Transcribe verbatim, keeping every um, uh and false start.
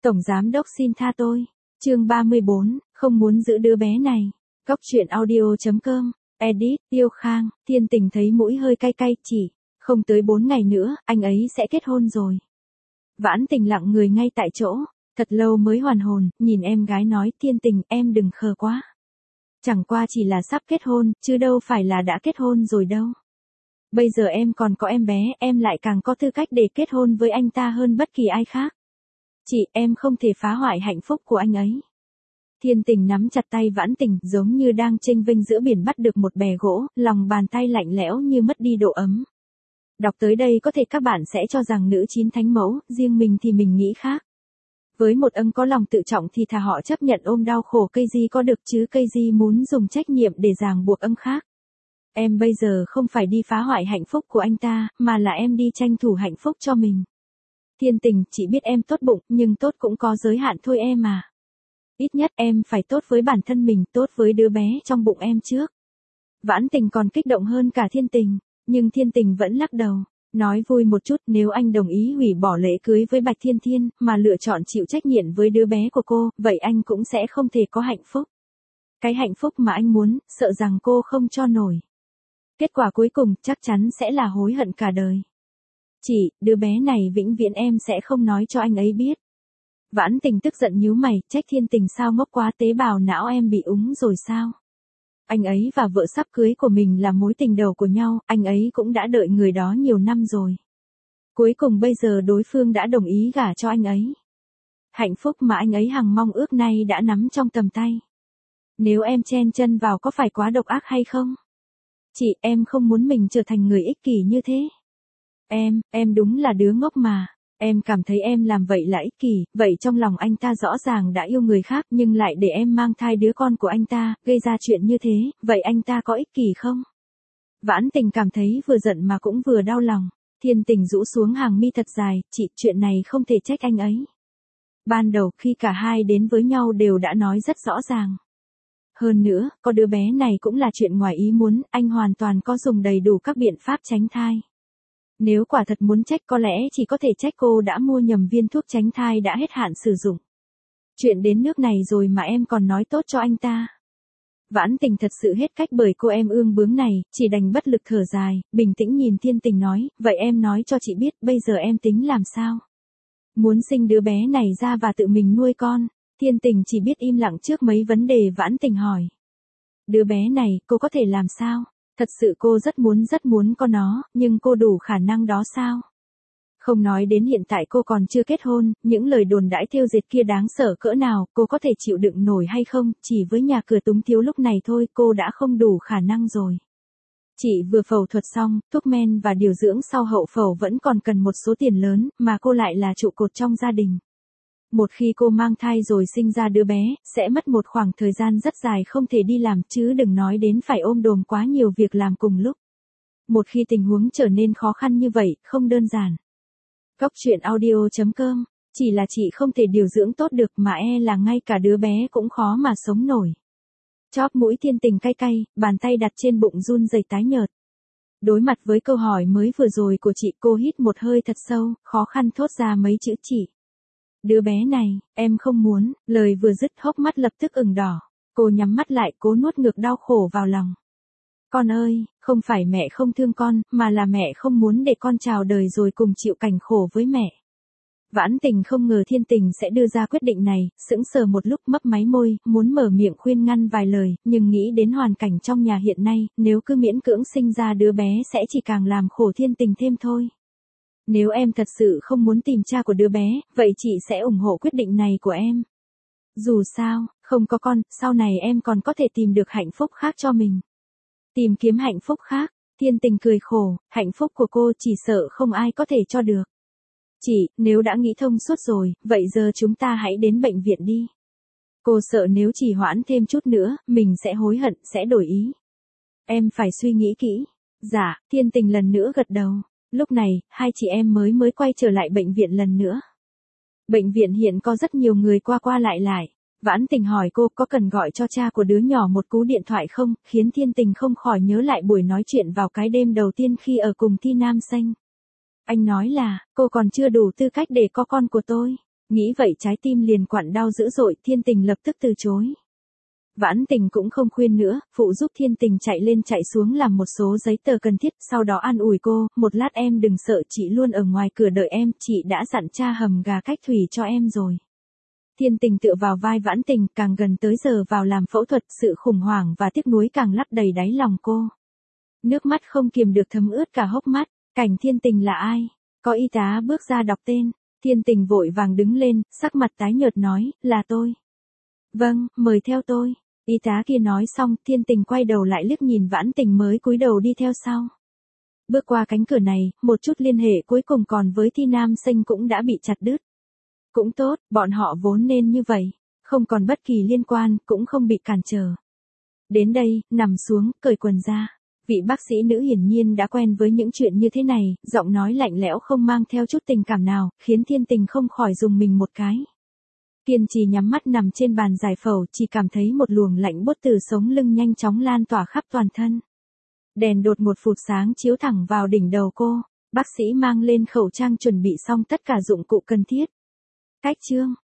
Tổng giám đốc xin tha tôi. Chương ba mươi bốn, không muốn giữ đứa bé này. Góc truyện audio chấm com. Edit, Tiêu Khang. Thiên Tình thấy mũi hơi cay cay, chỉ không tới bốn ngày nữa, anh ấy sẽ kết hôn rồi. Vãn Tình lặng người ngay tại chỗ, thật lâu mới hoàn hồn, nhìn em gái nói, Thiên Tình, em đừng khờ quá. Chẳng qua chỉ là sắp kết hôn, chứ đâu phải là đã kết hôn rồi đâu. Bây giờ em còn có em bé, em lại càng có tư cách để kết hôn với anh ta hơn bất kỳ ai khác. Chị, em không thể phá hoại hạnh phúc của anh ấy. Thiên Tình nắm chặt tay Vãn Tình, giống như đang chênh vênh giữa biển bắt được một bè gỗ, lòng bàn tay lạnh lẽo như mất đi độ ấm. Đọc tới đây có thể các bạn sẽ cho rằng nữ chín thánh mẫu, riêng mình thì mình nghĩ khác. Với một ân có lòng tự trọng thì thà họ chấp nhận ôm đau khổ cây gì có được, chứ cây gì muốn dùng trách nhiệm để ràng buộc ân khác. Em bây giờ không phải đi phá hoại hạnh phúc của anh ta, mà là em đi tranh thủ hạnh phúc cho mình. Thiên Tình, chị biết em tốt bụng, nhưng tốt cũng có giới hạn thôi em à. Ít nhất em phải tốt với bản thân mình, tốt với đứa bé trong bụng em trước. Vãn Tình còn kích động hơn cả Thiên Tình, nhưng Thiên Tình vẫn lắc đầu, nói vui một chút, nếu anh đồng ý hủy bỏ lễ cưới với Bạch Thiên Thiên, mà lựa chọn chịu trách nhiệm với đứa bé của cô, vậy anh cũng sẽ không thể có hạnh phúc. Cái hạnh phúc mà anh muốn, sợ rằng cô không cho nổi. Kết quả cuối cùng chắc chắn sẽ là hối hận cả đời. Chị, đứa bé này vĩnh viễn em sẽ không nói cho anh ấy biết. Vãn Tình tức giận nhíu mày, trách Thiên Tình sao ngốc quá, tế bào não em bị úng rồi sao? Anh ấy và vợ sắp cưới của mình là mối tình đầu của nhau, anh ấy cũng đã đợi người đó nhiều năm rồi. Cuối cùng bây giờ đối phương đã đồng ý gả cho anh ấy. Hạnh phúc mà anh ấy hằng mong ước nay đã nắm trong tầm tay. Nếu em chen chân vào có phải quá độc ác hay không? Chị, em không muốn mình trở thành người ích kỷ như thế. Em, em đúng là đứa ngốc mà. Em cảm thấy em làm vậy là ích kỷ, vậy trong lòng anh ta rõ ràng đã yêu người khác nhưng lại để em mang thai đứa con của anh ta, gây ra chuyện như thế, vậy anh ta có ích kỷ không? Vãn Tình cảm thấy vừa giận mà cũng vừa đau lòng. Thiên Tình rũ xuống hàng mi thật dài, chị, chuyện này không thể trách anh ấy. Ban đầu khi cả hai đến với nhau đều đã nói rất rõ ràng. Hơn nữa, có đứa bé này cũng là chuyện ngoài ý muốn, anh hoàn toàn có dùng đầy đủ các biện pháp tránh thai. Nếu quả thật muốn trách có lẽ chỉ có thể trách cô đã mua nhầm viên thuốc tránh thai đã hết hạn sử dụng. Chuyện đến nước này rồi mà em còn nói tốt cho anh ta. Vãn Tình thật sự hết cách bởi cô em ương bướng này, chỉ đành bất lực thở dài, bình tĩnh nhìn Thiên Tình nói, vậy em nói cho chị biết bây giờ em tính làm sao? Muốn sinh đứa bé này ra và tự mình nuôi con. Thiên Tình chỉ biết im lặng trước mấy vấn đề Vãn Tình hỏi. Đứa bé này, cô có thể làm sao? Thật sự cô rất muốn rất muốn có nó, nhưng cô đủ khả năng đó sao? Không nói đến hiện tại cô còn chưa kết hôn, những lời đồn đãi thêu dệt kia đáng sợ cỡ nào, cô có thể chịu đựng nổi hay không, chỉ với nhà cửa túng thiếu lúc này thôi cô đã không đủ khả năng rồi. Chị vừa phẫu thuật xong, thuốc men và điều dưỡng sau hậu phẫu vẫn còn cần một số tiền lớn, mà cô lại là trụ cột trong gia đình. Một khi cô mang thai rồi sinh ra đứa bé, sẽ mất một khoảng thời gian rất dài không thể đi làm, chứ đừng nói đến phải ôm đồm quá nhiều việc làm cùng lúc. Một khi tình huống trở nên khó khăn như vậy, không đơn giản. Góc truyện audio chấm com, chỉ là chị không thể điều dưỡng tốt được mà e là ngay cả đứa bé cũng khó mà sống nổi. Chóp mũi Thiên Tình cay cay, bàn tay đặt trên bụng run rẩy tái nhợt. Đối mặt với câu hỏi mới vừa rồi của chị, cô hít một hơi thật sâu, khó khăn thốt ra mấy chữ chị. Đứa bé này, em không muốn, lời vừa dứt hốc mắt lập tức ửng đỏ. Cô nhắm mắt lại cố nuốt ngược đau khổ vào lòng. Con ơi, không phải mẹ không thương con, mà là mẹ không muốn để con chào đời rồi cùng chịu cảnh khổ với mẹ. Vãn Tình không ngờ Thiên Tình sẽ đưa ra quyết định này, sững sờ một lúc mấp máy môi, muốn mở miệng khuyên ngăn vài lời, nhưng nghĩ đến hoàn cảnh trong nhà hiện nay, nếu cứ miễn cưỡng sinh ra đứa bé sẽ chỉ càng làm khổ Thiên Tình thêm thôi. Nếu em thật sự không muốn tìm cha của đứa bé, vậy chị sẽ ủng hộ quyết định này của em. Dù sao, không có con, sau này em còn có thể tìm được hạnh phúc khác cho mình. Tìm kiếm hạnh phúc khác, Thiên Tình cười khổ, hạnh phúc của cô chỉ sợ không ai có thể cho được. Chị, nếu đã nghĩ thông suốt rồi, vậy giờ chúng ta hãy đến bệnh viện đi. Cô sợ nếu trì hoãn thêm chút nữa, mình sẽ hối hận, sẽ đổi ý. Em phải suy nghĩ kỹ. Dạ, Thiên Tình lần nữa gật đầu. Lúc này, hai chị em mới mới quay trở lại bệnh viện lần nữa. Bệnh viện hiện có rất nhiều người qua qua lại lại. Vãn Tình hỏi cô có cần gọi cho cha của đứa nhỏ một cú điện thoại không, khiến Thiên Tình không khỏi nhớ lại buổi nói chuyện vào cái đêm đầu tiên khi ở cùng Thi Nam Xanh. Anh nói là, cô còn chưa đủ tư cách để có con của tôi. Nghĩ vậy trái tim liền quặn đau dữ dội, Thiên Tình lập tức từ chối. Vãn Tình cũng không khuyên nữa, phụ giúp Thiên Tình chạy lên chạy xuống làm một số giấy tờ cần thiết, sau đó an ủi cô, một lát em đừng sợ, chị luôn ở ngoài cửa đợi em, chị đã dặn cha hầm gà cách thủy cho em rồi. Thiên Tình tựa vào vai Vãn Tình, càng gần tới giờ vào làm phẫu thuật, sự khủng hoảng và tiếc nuối càng lấp đầy đáy lòng cô. Nước mắt không kiềm được thấm ướt cả hốc mắt, Cảnh Thiên Tình là ai? Có y tá bước ra đọc tên, Thiên Tình vội vàng đứng lên, sắc mặt tái nhợt nói, là tôi. Vâng, mời theo tôi. Y tá kia nói xong, Thiên Tình quay đầu lại liếc nhìn Vãn Tình mới cúi đầu đi theo sau. Bước qua cánh cửa này, một chút liên hệ cuối cùng còn với Thi Nam Sinh cũng đã bị chặt đứt. Cũng tốt, bọn họ vốn nên như vậy, không còn bất kỳ liên quan, cũng không bị cản trở. Đến đây, nằm xuống, cởi quần ra. Vị bác sĩ nữ hiển nhiên đã quen với những chuyện như thế này, giọng nói lạnh lẽo không mang theo chút tình cảm nào, khiến Thiên Tình không khỏi rùng mình một cái. Kiên trì nhắm mắt nằm trên bàn giải phẫu, chỉ cảm thấy một luồng lạnh buốt từ sống lưng nhanh chóng lan tỏa khắp toàn thân. Đèn đột một phụt sáng chiếu thẳng vào đỉnh đầu cô, bác sĩ mang lên khẩu trang chuẩn bị xong tất cả dụng cụ cần thiết. Cách chương